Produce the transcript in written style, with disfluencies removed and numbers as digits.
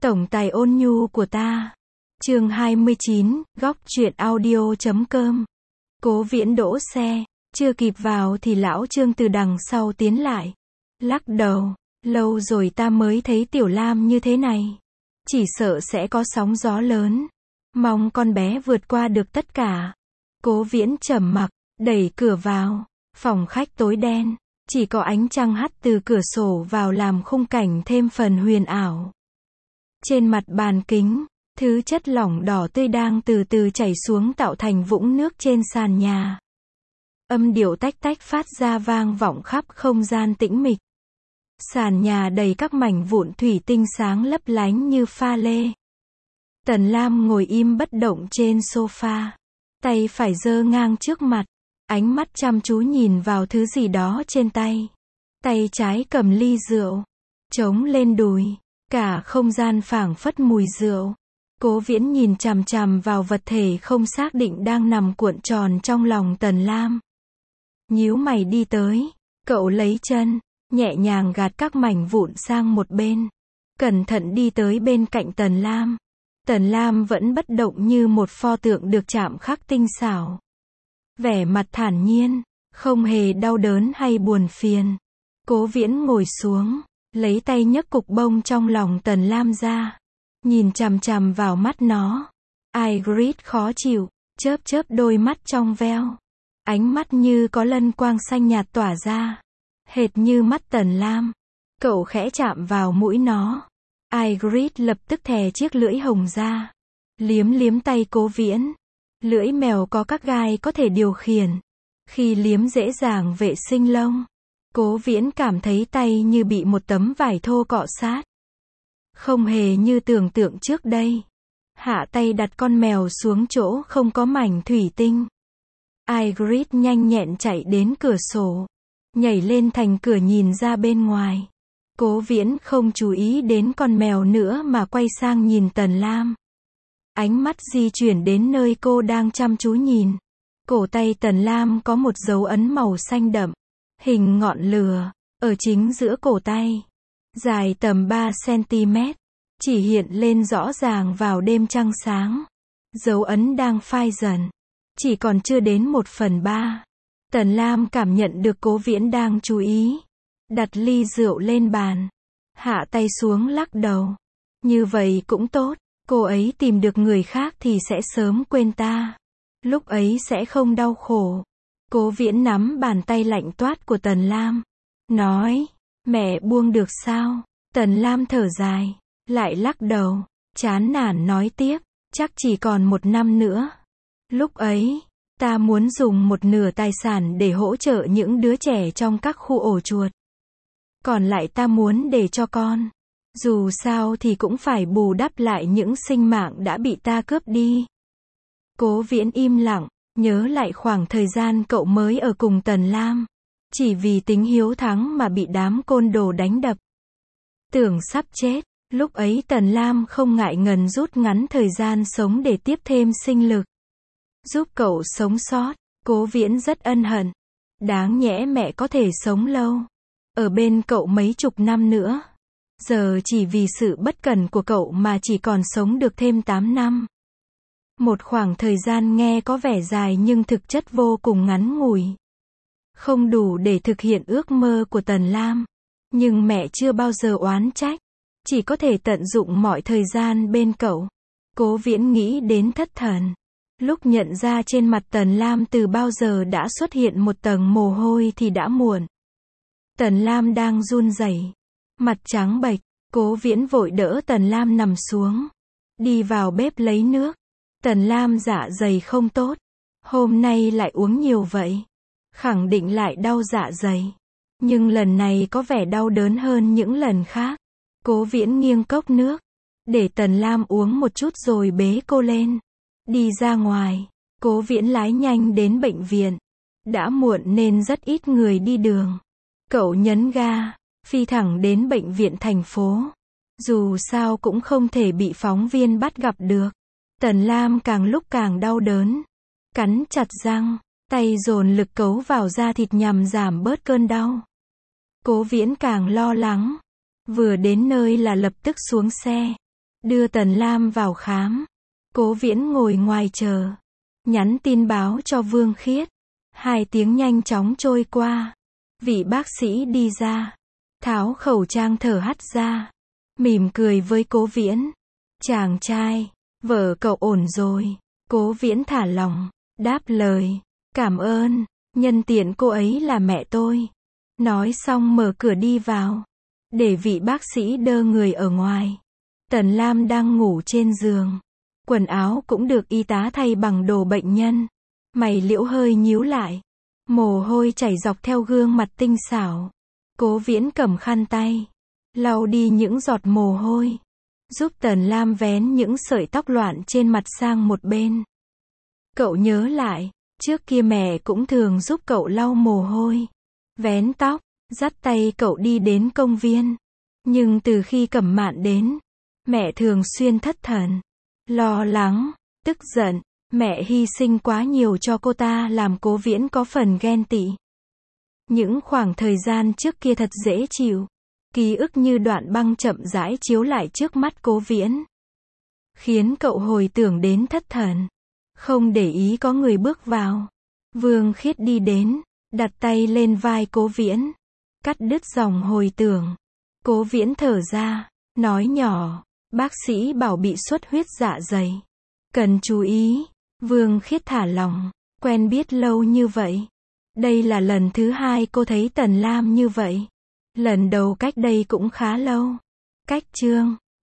Tổng tài ôn nhu của ta. Chương 29, góc truyện audio.com. Cố Viễn đỗ xe, chưa kịp vào thì lão Trương từ đằng sau tiến lại. Lắc đầu, lâu rồi ta mới thấy Tiểu Lam như thế này. Chỉ sợ sẽ có sóng gió lớn. Mong con bé vượt qua được tất cả. Cố Viễn trầm mặc, đẩy cửa vào. Phòng khách tối đen, chỉ có ánh trăng hắt từ cửa sổ vào làm khung cảnh thêm phần huyền ảo. Trên mặt bàn kính, thứ chất lỏng đỏ tươi đang từ từ chảy xuống tạo thành vũng nước trên sàn nhà. Âm điệu tách tách phát ra vang vọng khắp không gian tĩnh mịch. Sàn nhà đầy các mảnh vụn thủy tinh sáng lấp lánh như pha lê. Tần Lam ngồi im bất động trên sofa, tay phải giơ ngang trước mặt, ánh mắt chăm chú nhìn vào thứ gì đó trên tay. Tay trái cầm ly rượu, chống lên đùi, cả không gian phảng phất mùi rượu. Cố Viễn nhìn chằm chằm vào vật thể không xác định đang nằm cuộn tròn trong lòng Tần Lam. Nhíu mày đi tới, cậu lấy chân, nhẹ nhàng gạt các mảnh vụn sang một bên. Cẩn thận đi tới bên cạnh Tần Lam. Tần Lam vẫn bất động như một pho tượng được chạm khắc tinh xảo. Vẻ mặt thản nhiên, không hề đau đớn hay buồn phiền. Cố Viễn ngồi xuống, lấy tay nhấc cục bông trong lòng Tần Lam ra. Nhìn chằm chằm vào mắt nó. Ygritte khó chịu, chớp chớp đôi mắt trong veo. Ánh mắt như có lân quang xanh nhạt tỏa ra. Hệt như mắt Tần Lam. Cậu khẽ chạm vào mũi nó. Ygritte lập tức thè chiếc lưỡi hồng ra. Liếm liếm tay Cố Viễn. Lưỡi mèo có các gai có thể điều khiển. Khi liếm dễ dàng vệ sinh lông. Cố Viễn cảm thấy tay như bị một tấm vải thô cọ sát. Không hề như tưởng tượng trước đây. Hạ tay đặt con mèo xuống chỗ không có mảnh thủy tinh. Ygritte nhanh nhẹn chạy đến cửa sổ. Nhảy lên thành cửa nhìn ra bên ngoài. Cố Viễn không chú ý đến con mèo nữa mà quay sang nhìn Tần Lam. Ánh mắt di chuyển đến nơi cô đang chăm chú nhìn. Cổ tay Tần Lam có một dấu ấn màu xanh đậm. Hình ngọn lửa, ở chính giữa cổ tay. Dài tầm 3 cm. Chỉ hiện lên rõ ràng vào đêm trăng sáng. Dấu ấn đang phai dần. Chỉ còn chưa đến 1/3. Tần Lam cảm nhận được Cố Viễn đang chú ý. Đặt ly rượu lên bàn. Hạ tay xuống lắc đầu. Như vậy cũng tốt. Cô ấy tìm được người khác thì sẽ sớm quên ta. Lúc ấy sẽ không đau khổ. Cố Viễn nắm bàn tay lạnh toát của Tần Lam. Nói, mẹ buông được sao? Tần Lam thở dài. Lại lắc đầu. Chán nản nói tiếp. Chắc chỉ còn 1 năm nữa. Lúc ấy, ta muốn dùng 1/2 tài sản để hỗ trợ những đứa trẻ trong các khu ổ chuột. Còn lại ta muốn để cho con. Dù sao thì cũng phải bù đắp lại những sinh mạng đã bị ta cướp đi. Cố Viễn im lặng, nhớ lại khoảng thời gian cậu mới ở cùng Tần Lam. Chỉ vì tính hiếu thắng mà bị đám côn đồ đánh đập. Tưởng sắp chết, lúc ấy Tần Lam không ngại ngần rút ngắn thời gian sống để tiếp thêm sinh lực. Giúp cậu sống sót, Cố Viễn rất ân hận. Đáng nhẽ mẹ có thể sống lâu. Ở bên cậu mấy chục năm nữa. Giờ chỉ vì sự bất cẩn của cậu mà chỉ còn sống được thêm 8 năm. Một khoảng thời gian nghe có vẻ dài nhưng thực chất vô cùng ngắn ngủi. Không đủ để thực hiện ước mơ của Tần Lam. Nhưng mẹ chưa bao giờ oán trách. Chỉ có thể tận dụng mọi thời gian bên cậu. Cố Viễn nghĩ đến thất thần. Lúc nhận ra trên mặt Tần Lam từ bao giờ đã xuất hiện một tầng mồ hôi thì đã muộn. Tần Lam đang run rẩy, mặt trắng bệch. Cố Viễn vội đỡ Tần Lam nằm xuống. Đi vào bếp lấy nước. Tần Lam dạ dày không tốt. Hôm nay lại uống nhiều vậy. Khẳng định lại đau dạ dày. Nhưng lần này có vẻ đau đớn hơn những lần khác. Cố Viễn nghiêng cốc nước. Để Tần Lam uống một chút rồi bế cô lên. Đi ra ngoài. Cố Viễn lái nhanh đến bệnh viện. Đã muộn nên rất ít người đi đường. Cậu nhấn ga, phi thẳng đến bệnh viện thành phố. Dù sao cũng không thể bị phóng viên bắt gặp được. Tần Lam càng lúc càng đau đớn. Cắn chặt răng, tay dồn lực cấu vào da thịt nhằm giảm bớt cơn đau. Cố Viễn càng lo lắng. Vừa đến nơi là lập tức xuống xe. đưa Tần Lam vào khám. Cố Viễn ngồi ngoài chờ, nhắn tin báo cho Vương Khiết. 2 tiếng nhanh chóng trôi qua. Vị bác sĩ đi ra, tháo khẩu trang thở hắt ra, mỉm cười với Cố Viễn. Chàng trai, vợ cậu ổn rồi. Cố Viễn thả lỏng, đáp lời, cảm ơn, nhân tiện cô ấy là mẹ tôi. Nói xong mở cửa đi vào, để vị bác sĩ đơ người ở ngoài. Tần Lam đang ngủ trên giường, quần áo cũng được y tá thay bằng đồ bệnh nhân. Mày liễu hơi nhíu lại, mồ hôi chảy dọc theo gương mặt tinh xảo. Cố Viễn cầm khăn tay, lau đi những giọt mồ hôi, giúp Tần Lam vén những sợi tóc loạn trên mặt sang một bên. Cậu nhớ lại, trước kia mẹ cũng thường giúp cậu lau mồ hôi, vén tóc, dắt tay cậu đi đến công viên. Nhưng từ khi Cẩm Mạn đến, mẹ thường xuyên thất thần, lo lắng, tức giận. Mẹ hy sinh quá nhiều cho cô ta làm Cố Viễn có phần ghen tị. Những khoảng thời gian trước kia thật dễ chịu. Ký ức như đoạn băng chậm rãi chiếu lại trước mắt Cố Viễn, khiến cậu hồi tưởng đến thất thần. Không để ý có người bước vào. Vương Khiết đi đến, đặt tay lên vai Cố Viễn, cắt đứt dòng hồi tưởng. Cố Viễn thở ra, nói nhỏ, bác sĩ bảo bị xuất huyết dạ dày, cần chú ý. Vương Khiết thả lỏng, quen biết lâu như vậy. Đây là lần thứ 2 cô thấy Tần Lam như vậy. Lần đầu cách đây cũng khá lâu. Cách chương